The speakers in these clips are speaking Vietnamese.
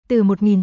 Từ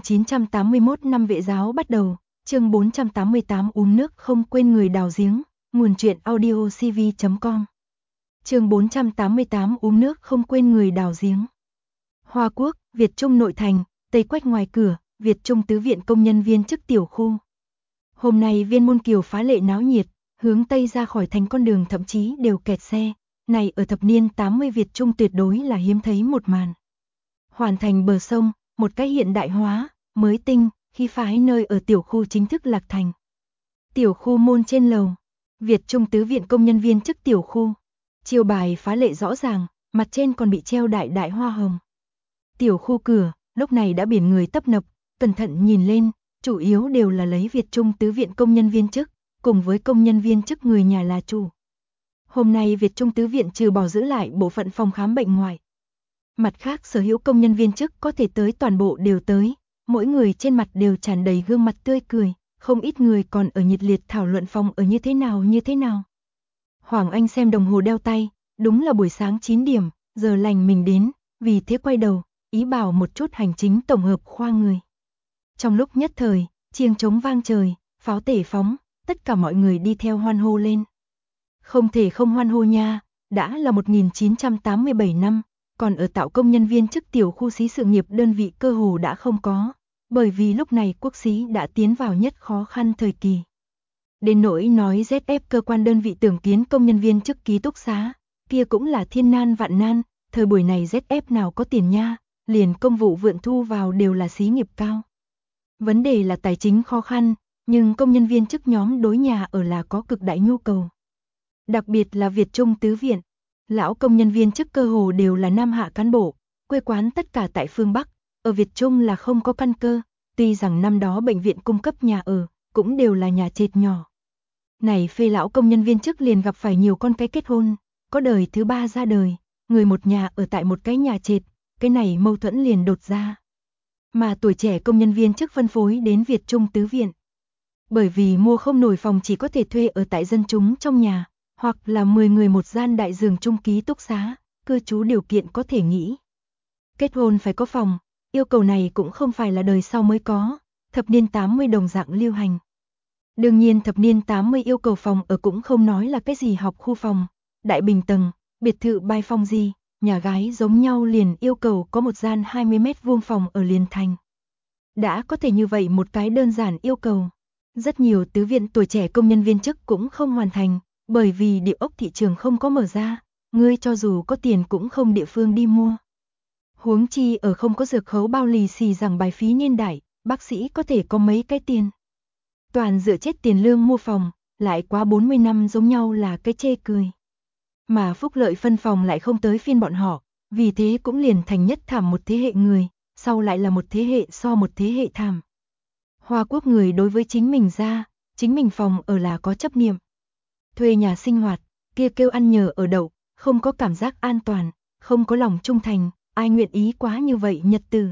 1981 năm Vệ giáo bắt đầu, chương 488 uống nước không quên người đào giếng, nguồn truyện audio cv.com. Chương 488 uống nước không quên người đào giếng. Hoa Quốc, Việt Trung nội thành, Tây Quách ngoài cửa, Việt Trung tứ viện công nhân viên chức tiểu khu. Hôm nay Viên Môn Kiều phá lệ náo nhiệt, hướng Tây ra khỏi thành con đường thậm chí đều kẹt xe, này ở thập niên 80 Việt Trung tuyệt đối là hiếm thấy một màn. Hoàn thành bờ sông, một cái hiện đại hóa, mới tinh, khí phái nơi ở tiểu khu chính thức lạc thành. Tiểu khu môn trên lầu, Việt Trung tứ viện công nhân viên chức tiểu khu. Chiêu bài phá lệ rõ ràng, mặt trên còn bị treo đại đại hoa hồng. Tiểu khu cửa, lúc này đã biển người tấp nập, cẩn thận nhìn lên, chủ yếu đều là lấy Việt Trung tứ viện công nhân viên chức, cùng với công nhân viên chức người nhà là chủ. Hôm nay Việt Trung tứ viện trừ bỏ giữ lại bộ phận phòng khám bệnh ngoại. Mặt khác sở hữu công nhân viên chức có thể tới toàn bộ đều tới, mỗi người trên mặt đều tràn đầy gương mặt tươi cười, không ít người còn ở nhiệt liệt thảo luận phòng ở như thế nào. Hoàng Anh xem đồng hồ đeo tay, đúng là buổi sáng 9 điểm, giờ lành mình đến, vì thế quay đầu, ý bảo một chút hành chính tổng hợp khoa người. Trong lúc nhất thời, chiêng trống vang trời, pháo tể phóng, tất cả mọi người đi theo hoan hô lên. Không thể không hoan hô nha, đã là 1987 năm, còn ở tạo công nhân viên chức tiểu khu xí sự nghiệp đơn vị cơ hồ đã không có, bởi vì lúc này quốc xí đã tiến vào nhất khó khăn thời kỳ. Đến nỗi nói ZF cơ quan đơn vị tưởng kiến công nhân viên chức ký túc xá, kia cũng là thiên nan vạn nan, thời buổi này ZF nào có tiền nha, liền công vụ vượn thu vào đều là xí nghiệp cao. Vấn đề là tài chính khó khăn, nhưng công nhân viên chức nhóm đối nhà ở là có cực đại nhu cầu. Đặc biệt là Việt Trung tứ viện, lão công nhân viên chức cơ hồ đều là nam hạ cán bộ, quê quán tất cả tại phương Bắc, ở Việt Trung là không có căn cơ, tuy rằng năm đó bệnh viện cung cấp nhà ở, cũng đều là nhà trệt nhỏ. Này phê lão công nhân viên chức liền gặp phải nhiều con cái kết hôn, có đời thứ ba ra đời, người một nhà ở tại một cái nhà trệt, cái này mâu thuẫn liền đột ra. Mà tuổi trẻ công nhân viên chức phân phối đến Việt Trung tứ viện. Bởi vì mua không nổi phòng chỉ có thể thuê ở tại dân chúng trong nhà, hoặc là 10 người một gian đại giường chung ký túc xá, cư trú điều kiện có thể nghĩ. Kết hôn phải có phòng, yêu cầu này cũng không phải là đời sau mới có, thập niên 80 đồng dạng lưu hành. Đương nhiên thập niên 80 yêu cầu phòng ở cũng không nói là cái gì học khu phòng, đại bình tầng, biệt thự bài phong gì, nhà gái giống nhau liền yêu cầu có một gian 20 mét vuông phòng ở liền thành. Đã có thể như vậy một cái đơn giản yêu cầu. Rất nhiều tứ viện tuổi trẻ công nhân viên chức cũng không hoàn thành, bởi vì địa ốc thị trường không có mở ra, ngươi cho dù có tiền cũng không địa phương đi mua. Huống chi ở không có dược khấu bao lì xì rằng bài phí niên đại, bác sĩ có thể có mấy cái tiền. Toàn dựa chết tiền lương mua phòng, lại quá 40 năm giống nhau là cái chê cười. Mà phúc lợi phân phòng lại không tới phiên bọn họ, vì thế cũng liền thành nhất thảm một thế hệ người, sau lại là một thế hệ so một thế hệ thảm. Hoa Quốc người đối với chính mình ra, chính mình phòng ở là có chấp niệm. Thuê nhà sinh hoạt, kia kêu ăn nhờ ở đậu, không có cảm giác an toàn, không có lòng trung thành, ai nguyện ý quá như vậy nhật từ.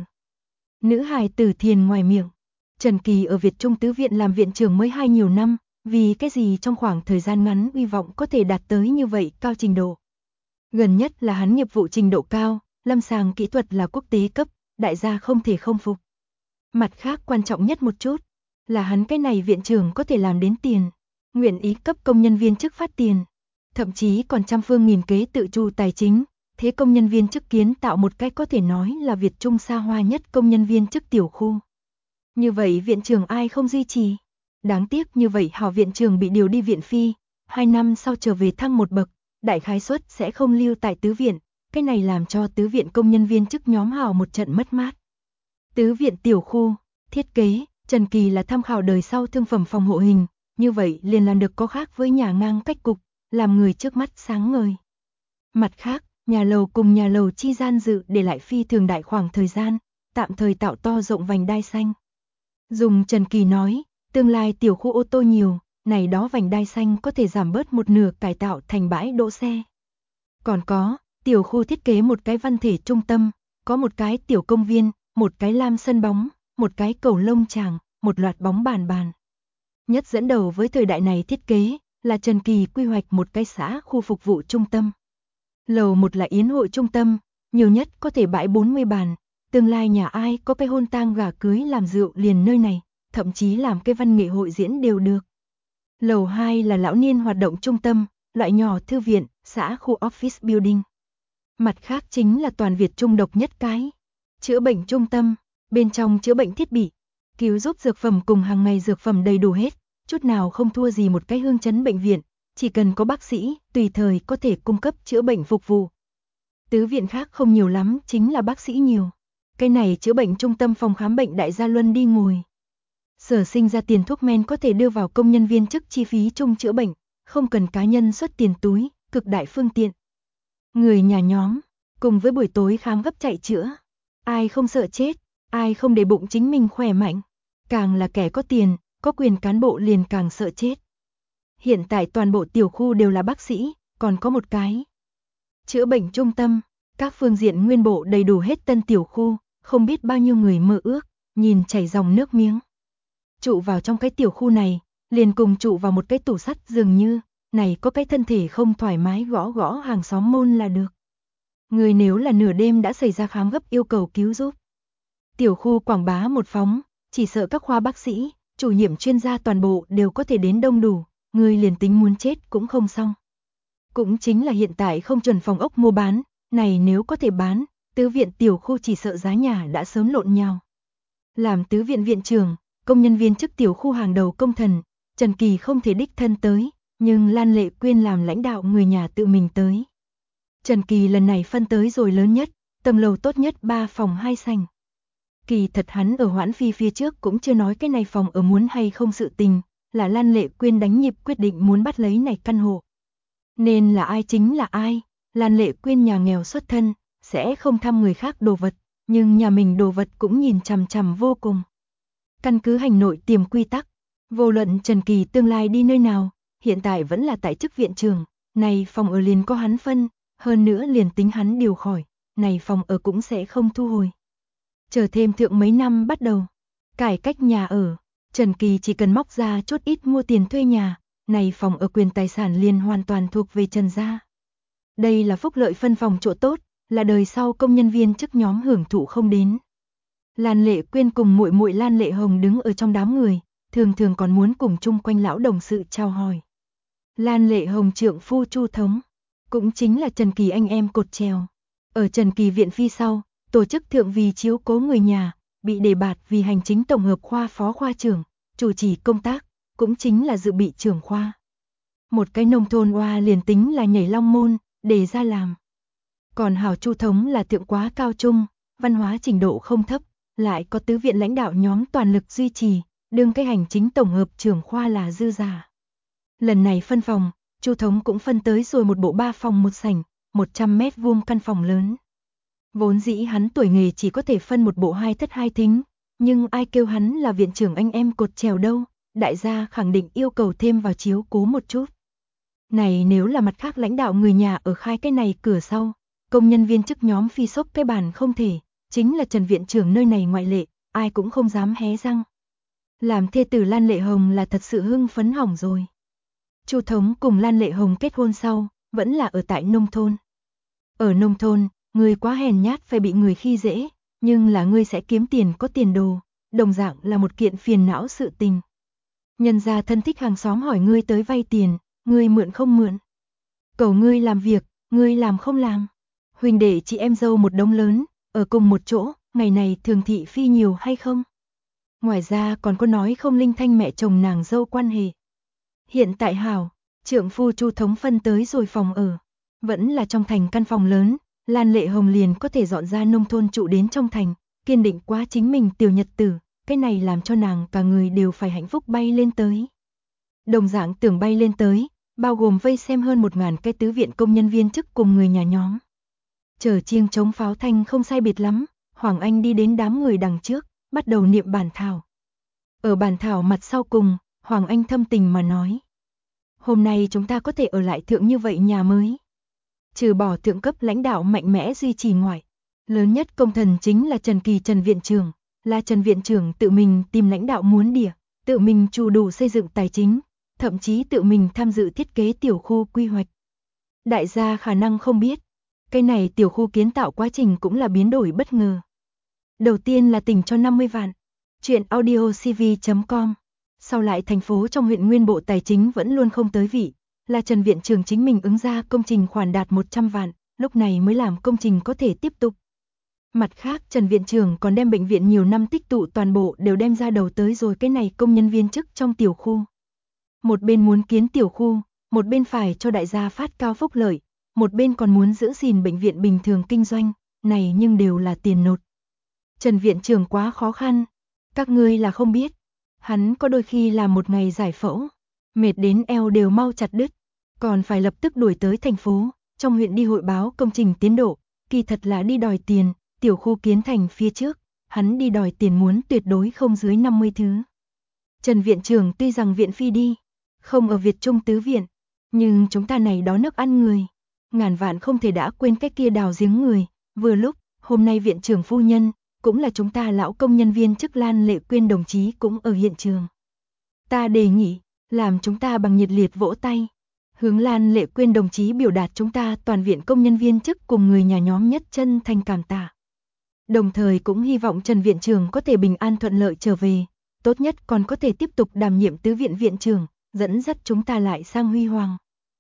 Nữ hài tử thiền ngoài miệng. Trần Kỳ ở Việt Trung tứ viện làm viện trưởng mới 2 nhiều năm, vì cái gì trong khoảng thời gian ngắn uy vọng có thể đạt tới như vậy cao trình độ. Gần nhất là hắn nghiệp vụ trình độ cao, lâm sàng kỹ thuật là quốc tế cấp, đại gia không thể không phục. Mặt khác quan trọng nhất một chút, là hắn cái này viện trưởng có thể làm đến tiền, nguyện ý cấp công nhân viên chức phát tiền, thậm chí còn trăm phương nghìn kế tự chu tài chính, thế công nhân viên chức kiến tạo một cách có thể nói là Việt Trung xa hoa nhất công nhân viên chức tiểu khu. Như vậy viện trưởng ai không duy trì? Đáng tiếc như vậy hảo viện trưởng bị điều đi viện phi, 2 năm sau trở về thăng một bậc, đại khái suất sẽ không lưu tại tứ viện, cái này làm cho tứ viện công nhân viên chức nhóm hảo một trận mất mát. Tứ viện tiểu khu, thiết kế, Trần Kỳ là tham khảo đời sau thương phẩm phòng hộ hình, như vậy liền làm được có khác với nhà ngang cách cục, làm người trước mắt sáng ngời. Mặt khác, nhà lầu cùng nhà lầu chi gian dự để lại phi thường đại khoảng thời gian, tạm thời tạo to rộng vành đai xanh. Dùng Trần Kỳ nói, tương lai tiểu khu ô tô nhiều, này đó vành đai xanh có thể giảm bớt một nửa cải tạo thành bãi đỗ xe. Còn có, tiểu khu thiết kế một cái văn thể trung tâm, có một cái tiểu công viên, một cái lam sân bóng, một cái cầu lông tràng, một loạt bóng bàn. Nhất dẫn đầu với thời đại này thiết kế, là Trần Kỳ quy hoạch một cái xã khu phục vụ trung tâm. Lầu 1 là yến hội trung tâm, nhiều nhất có thể bãi 40 bàn, tương lai nhà ai có cái hôn tang gả cưới làm rượu liền nơi này, thậm chí làm cái văn nghệ hội diễn đều được. Lầu 2 là lão niên hoạt động trung tâm, loại nhỏ thư viện, xã khu office building. Mặt khác chính là toàn Việt Trung độc nhất cái. Chữa bệnh trung tâm, bên trong chữa bệnh thiết bị, cứu giúp dược phẩm cùng hàng ngày dược phẩm đầy đủ hết, chút nào không thua gì một cái Hương Chấn bệnh viện, chỉ cần có bác sĩ, tùy thời có thể cung cấp chữa bệnh phục vụ. Tứ viện khác không nhiều lắm, chính là bác sĩ nhiều. Cái này chữa bệnh trung tâm phòng khám bệnh Đại Gia Luân đi ngồi. Sở sinh ra tiền thuốc men có thể đưa vào công nhân viên chức chi phí chung chữa bệnh, không cần cá nhân xuất tiền túi, cực đại phương tiện. Người nhà nhóm, cùng với buổi tối khám gấp chạy chữa. Ai không sợ chết, ai không để bụng chính mình khỏe mạnh. Càng là kẻ có tiền, có quyền cán bộ liền càng sợ chết. Hiện tại toàn bộ tiểu khu đều là bác sĩ, còn có một cái chữa bệnh trung tâm, các phương diện nguyên bộ đầy đủ hết tân tiểu khu, không biết bao nhiêu người mơ ước, nhìn chảy dòng nước miếng. Trụ vào trong cái tiểu khu này, liền cùng trụ vào một cái tủ sắt dường như, này có cái thân thể không thoải mái gõ gõ hàng xóm môn là được. Người nếu là nửa đêm đã xảy ra khám gấp yêu cầu cứu giúp. Tiểu khu quảng bá một phóng, chỉ sợ các khoa bác sĩ, chủ nhiệm chuyên gia toàn bộ đều có thể đến đông đủ, người liền tính muốn chết cũng không xong. Cũng chính là hiện tại không chuẩn phòng ốc mua bán, này nếu có thể bán, tứ viện tiểu khu chỉ sợ giá nhà đã sớm lộn nhau. Làm tứ viện viện trưởng, công nhân viên chức tiểu khu hàng đầu công thần, Trần Kỳ không thể đích thân tới, nhưng Lan Lệ Quyên làm lãnh đạo người nhà tự mình tới. Trần Kỳ lần này phân tới rồi lớn nhất, tầng lầu tốt nhất 3 phòng 2 sảnh. Kỳ thật hắn ở Hoãn Phi phía trước cũng chưa nói cái này phòng ở muốn hay không sự tình, là Lan Lệ Quyên đánh nhịp quyết định muốn bắt lấy này căn hộ. Nên là ai chính là ai, Lan Lệ Quyên nhà nghèo xuất thân, sẽ không thăm người khác đồ vật, nhưng nhà mình đồ vật cũng nhìn chằm chằm vô cùng. Căn cứ hành nội tiềm quy tắc, vô luận Trần Kỳ tương lai đi nơi nào, hiện tại vẫn là tại chức viện trưởng, này phòng ở liền có hắn phân, hơn nữa liền tính hắn điều khỏi, này phòng ở cũng sẽ không thu hồi. Chờ thêm thượng mấy năm bắt đầu, cải cách nhà ở, Trần Kỳ chỉ cần móc ra chút ít mua tiền thuê nhà, này phòng ở quyền tài sản liền hoàn toàn thuộc về Trần gia. Đây là phúc lợi phân phòng chỗ tốt, là đời sau công nhân viên chức nhóm hưởng thụ không đến. Lan Lệ Quyên cùng muội muội Lan Lệ Hồng đứng ở trong đám người, thường thường còn muốn cùng chung quanh lão đồng sự chào hỏi. Lan Lệ Hồng trượng phu Chu Thống, cũng chính là Trần Kỳ anh em cột trèo. Ở Trần Kỳ viện phi sau, tổ chức thượng vì chiếu cố người nhà, bị đề bạt vì hành chính tổng hợp khoa phó khoa trưởng, chủ trì công tác, cũng chính là dự bị trưởng khoa. Một cái nông thôn oa liền tính là nhảy long môn, để ra làm. Còn hảo Chu Thống là thượng quá cao trung, văn hóa trình độ không thấp, lại có tứ viện lãnh đạo nhóm toàn lực duy trì, đương cái hành chính tổng hợp trưởng khoa là dư giả. Lần này phân phòng, Chu Thống cũng phân tới rồi một bộ 3 phòng 1 sảnh, 100 mét vuông căn phòng lớn. Vốn dĩ hắn tuổi nghề chỉ có thể phân một bộ 2 thất 2 thính, nhưng ai kêu hắn là viện trưởng anh em cột trèo đâu, đại gia khẳng định yêu cầu thêm vào chiếu cố một chút. Này nếu là mặt khác lãnh đạo người nhà ở khai cái này cửa sau, công nhân viên chức nhóm phi sốc cái bàn không thể, chính là Trần viện trưởng nơi này ngoại lệ, ai cũng không dám hé răng. Làm thê tử Lan Lệ Hồng là thật sự hưng phấn hỏng rồi. Chu Thống cùng Lan Lệ Hồng kết hôn sau, vẫn là ở tại nông thôn. Ở nông thôn, người quá hèn nhát phải bị người khi dễ, nhưng là ngươi sẽ kiếm tiền có tiền đồ, đồng dạng là một kiện phiền não sự tình. Nhân gia thân thích hàng xóm hỏi ngươi tới vay tiền, ngươi mượn không mượn. Cầu ngươi làm việc, ngươi làm không làm. Huynh đệ chị em dâu một đống lớn, ở cùng một chỗ, ngày này thường thị phi nhiều hay không? Ngoài ra còn có nói không linh thanh mẹ chồng nàng dâu quan hệ. Hiện tại hảo, trượng phu Chu Thống phân tới rồi phòng ở. Vẫn là trong thành căn phòng lớn, Lan Lệ Hồng liền có thể dọn ra nông thôn trụ đến trong thành, kiên định quá chính mình tiểu nhật tử, cái này làm cho nàng cả người đều phải hạnh phúc bay lên tới. Đồng dạng tưởng bay lên tới, bao gồm vây xem hơn 1000 cái tứ viện công nhân viên chức cùng người nhà nhóm. Chờ chiêng trống pháo thanh không sai biệt lắm, Hoàng Anh đi đến đám người đằng trước, bắt đầu niệm bản thảo. Ở bản thảo mặt sau cùng, Hoàng Anh thâm tình mà nói. Hôm nay chúng ta có thể ở lại thượng như vậy nhà mới. Trừ bỏ thượng cấp lãnh đạo mạnh mẽ duy trì ngoại, lớn nhất công thần chính là Trần Kỳ Trần Viện trưởng, là Trần Viện trưởng tự mình tìm lãnh đạo muốn địa, tự mình chủ đủ xây dựng tài chính, thậm chí tự mình tham dự thiết kế tiểu khu quy hoạch. Đại gia khả năng không biết, cái này tiểu khu kiến tạo quá trình cũng là biến đổi bất ngờ. Đầu tiên là tỉnh cho 50 vạn. Chuyện audio cv.com. Sau lại thành phố trong huyện Nguyên Bộ Tài chính vẫn luôn không tới vị, là Trần viện trưởng chính mình ứng ra công trình khoản đạt 100 vạn, lúc này mới làm công trình có thể tiếp tục. Mặt khác Trần viện trưởng còn đem bệnh viện nhiều năm tích tụ toàn bộ đều đem ra đầu tới rồi cái này công nhân viên chức trong tiểu khu. Một bên muốn kiến tiểu khu, một bên phải cho đại gia phát cao phúc lợi, một bên còn muốn giữ gìn bệnh viện bình thường kinh doanh, này nhưng đều là tiền nột. Trần viện trưởng quá khó khăn, các ngươi là không biết, hắn có đôi khi làm một ngày giải phẫu, mệt đến eo đều mau chặt đứt, còn phải lập tức đuổi tới thành phố, trong huyện đi hội báo công trình tiến độ, kỳ thật là đi đòi tiền, tiểu khu kiến thành phía trước, hắn đi đòi tiền muốn tuyệt đối không dưới 50 thứ. Trần viện trưởng tuy rằng viện phi đi, không ở Việt Trung tứ viện, nhưng chúng ta này đó nước ăn người, ngàn vạn không thể đã quên cái kia đào giếng người, vừa lúc, hôm nay viện trưởng phu nhân, cũng là chúng ta lão công nhân viên chức Lan Lệ Quyên đồng chí cũng ở hiện trường. Ta đề nghị, làm chúng ta bằng nhiệt liệt vỗ tay, hướng Lan Lệ Quyên đồng chí biểu đạt chúng ta toàn viện công nhân viên chức cùng người nhà nhóm nhất chân thành cảm tạ. Đồng thời cũng hy vọng Trần viện trưởng có thể bình an thuận lợi trở về, tốt nhất còn có thể tiếp tục đảm nhiệm tứ viện viện trưởng, dẫn dắt chúng ta lại sang huy hoàng.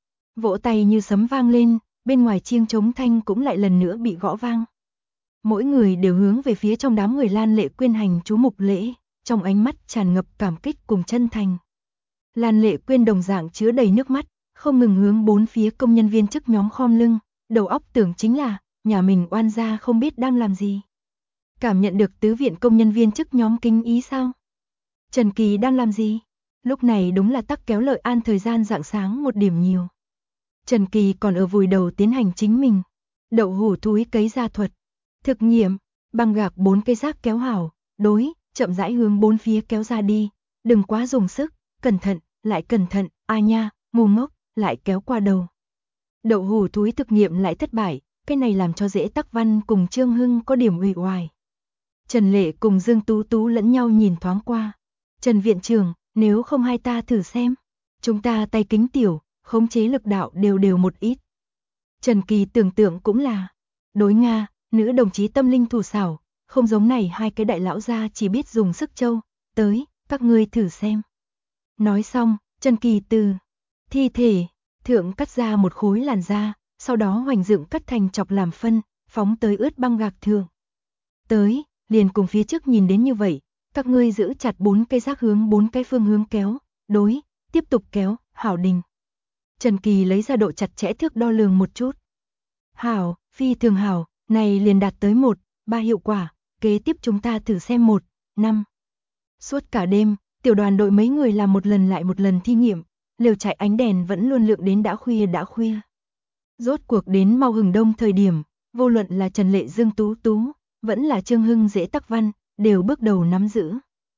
Vỗ tay như sấm vang lên, bên ngoài chiêng trống thanh cũng lại lần nữa bị gõ vang. Mỗi người đều hướng về phía trong đám người Lan Lệ Quyên hành chú mục lễ, trong ánh mắt tràn ngập cảm kích cùng chân thành. Lan Lệ Quyên đồng dạng chứa đầy nước mắt, không ngừng hướng bốn phía công nhân viên chức nhóm khom lưng, đầu óc tưởng chính là, nhà mình oan gia không biết đang làm gì. Cảm nhận được tứ viện công nhân viên chức nhóm kinh ý sao? Trần Kỳ đang làm gì? Lúc này đúng là tắc kéo Lợi An thời gian rạng sáng một điểm nhiều. Trần Kỳ còn ở vùi đầu tiến hành chính mình. Đậu hủ thúi cấy ra thuật. Thực nghiệm, băng gạc 4 cây rác kéo hảo, đối, chậm rãi hướng bốn phía kéo ra đi. Đừng quá dùng sức, cẩn thận, lại cẩn thận, ai nha, ngu ngốc, lại kéo qua đầu. Đậu hủ thúi thực nghiệm lại thất bại, cái này làm cho Dễ Tắc Văn cùng Trương Hưng có điểm uể oải. Trần Lệ cùng Dương Tú Tú lẫn nhau nhìn thoáng qua. Trần viện trưởng, nếu không hai ta thử xem. Chúng ta tay kính tiểu, khống chế lực đạo đều một ít. Trần Kỳ tưởng tượng cũng là. Đối Nga, nữ đồng chí tâm linh thủ xảo, không giống này hai cái đại lão gia chỉ biết dùng sức châu. Tới, các ngươi thử xem. Nói xong, Trần Kỳ từ thi thể, thượng cắt ra một khối làn da, sau đó hoành dựng cắt thành chọc làm phân, phóng tới ướt băng gạc thượng. Tới, liền cùng phía trước nhìn đến như vậy, các ngươi giữ chặt 4 cây rác hướng 4 cái phương hướng kéo, đối, tiếp tục kéo, hảo đình. Trần Kỳ lấy ra độ chặt chẽ thước đo lường một chút. Hảo, phi thường hảo, này liền đạt tới 1, 3 hiệu quả, kế tiếp chúng ta thử xem 1, 5. Suốt cả đêm, tiểu đoàn đội mấy người làm một lần lại một lần thi nghiệm, lều trại ánh đèn vẫn luôn lượng đến đã khuya. Rốt cuộc đến mau hừng đông thời điểm, vô luận là Trần Lệ Dương Tú Tú, vẫn là Trương Hưng Dễ Tắc Văn, đều bước đầu nắm giữ.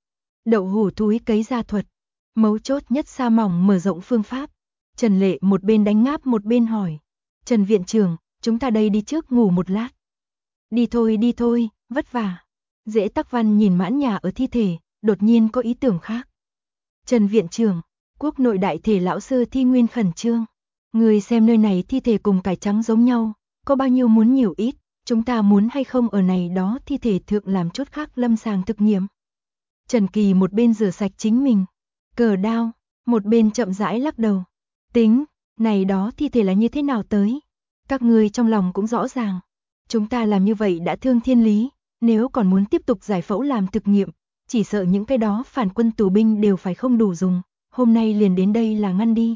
Đậu hủ thúi cấy ra thuật, mấu chốt nhất sa mỏng mở rộng phương pháp. Trần Lệ một bên đánh ngáp một bên hỏi. Trần viện trưởng, chúng ta đây đi trước ngủ một lát. Đi thôi, vất vả. Dễ Tắc Văn nhìn mãn nhà ở thi thể, đột nhiên có ý tưởng khác. Trần viện trưởng, quốc nội đại thể lão sư thi nguyên khẩn trương. Người xem nơi này thi thể cùng cải trắng giống nhau, có bao nhiêu muốn nhiều ít, chúng ta muốn hay không ở này đó thi thể thượng làm chút khác lâm sàng thực nghiệm. Trần Kỳ một bên rửa sạch chính mình, cờ đao, một bên chậm rãi lắc đầu. Tính, này đó thi thể là như thế nào tới? Các ngươi trong lòng cũng rõ ràng. Chúng ta làm như vậy đã thương thiên lý, nếu còn muốn tiếp tục giải phẫu làm thực nghiệm, chỉ sợ những cái đó phản quân tù binh đều phải không đủ dùng, hôm nay liền đến đây là ngăn đi.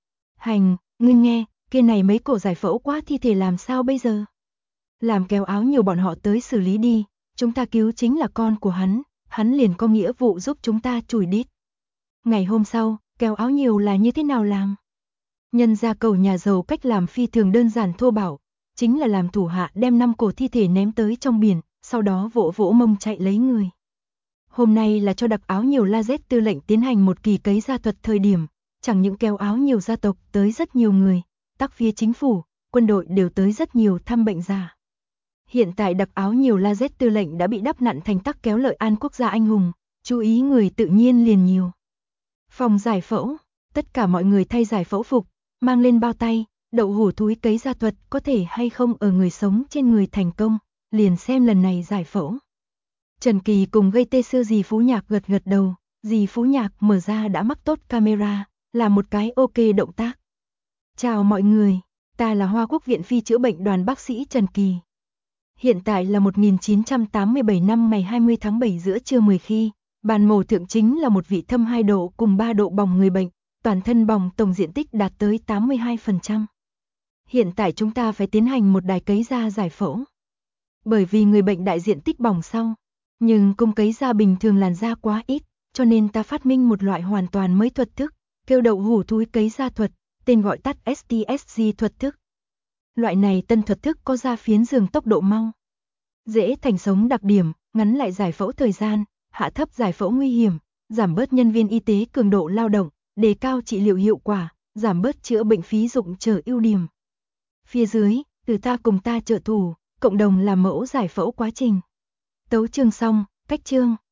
Hành, ngươi nghe, kia này mấy cổ giải phẫu quá thi thể làm sao bây giờ? Làm kéo áo nhiều bọn họ tới xử lý đi, chúng ta cứu chính là con của hắn liền có nghĩa vụ giúp chúng ta chùi đít. Ngày hôm sau, kéo áo nhiều là như thế nào làm? Nhân ra cầu nhà giàu cách làm phi thường đơn giản thô bạo, chính là làm thủ hạ đem 5 cổ thi thể ném tới trong biển, sau đó vỗ vỗ mông chạy lấy người. Hôm nay là cho đặc áo nhiều La Z tư lệnh tiến hành một kỳ cấy gia thuật thời điểm, chẳng những kéo áo nhiều gia tộc tới rất nhiều người, tắc phía chính phủ, quân đội đều tới rất nhiều thăm bệnh giả. Hiện tại đặc áo nhiều La Z tư lệnh đã bị đắp nặn thành tắc kéo Lợi An quốc gia anh hùng, chú ý người tự nhiên liền nhiều. Phòng giải phẫu, tất cả mọi người thay giải phẫu phục, mang lên bao tay, đậu hủ thúi cấy gia thuật có thể hay không ở người sống trên người thành công, liền xem lần này giải phẫu. Trần Kỳ cùng gây tê sư dì Phú Nhạc gật gật đầu, dì Phú Nhạc mở ra đã mắc tốt camera, là một cái ok động tác. Chào mọi người, ta là Hoa Quốc Viện Phi chữa bệnh đoàn bác sĩ Trần Kỳ. Hiện tại là 1987 năm ngày 20 tháng 7 giữa trưa 10 khi, bàn mổ thượng chính là một vị thâm 2 độ cùng 3 độ bỏng người bệnh, toàn thân bỏng tổng diện tích đạt tới 82%. Hiện tại chúng ta phải tiến hành một đài cấy da giải phẫu. Bởi vì người bệnh đại diện tích bỏng sau, nhưng cung cấy da bình thường làn da quá ít, cho nên ta phát minh một loại hoàn toàn mới thuật thức, kêu đậu hủ thúi cấy da thuật, tên gọi tắt STSG thuật thức. Loại này tân thuật thức có da phiến giường tốc độ mau, dễ thành sống đặc điểm, ngắn lại giải phẫu thời gian, hạ thấp giải phẫu nguy hiểm, giảm bớt nhân viên y tế cường độ lao động, đề cao trị liệu hiệu quả, giảm bớt chữa bệnh phí dụng chờ ưu điểm. Phía dưới, từ ta cùng ta trợ thủ, cộng đồng làm mẫu giải phẫu quá trình. Tấu chương xong, cách chương.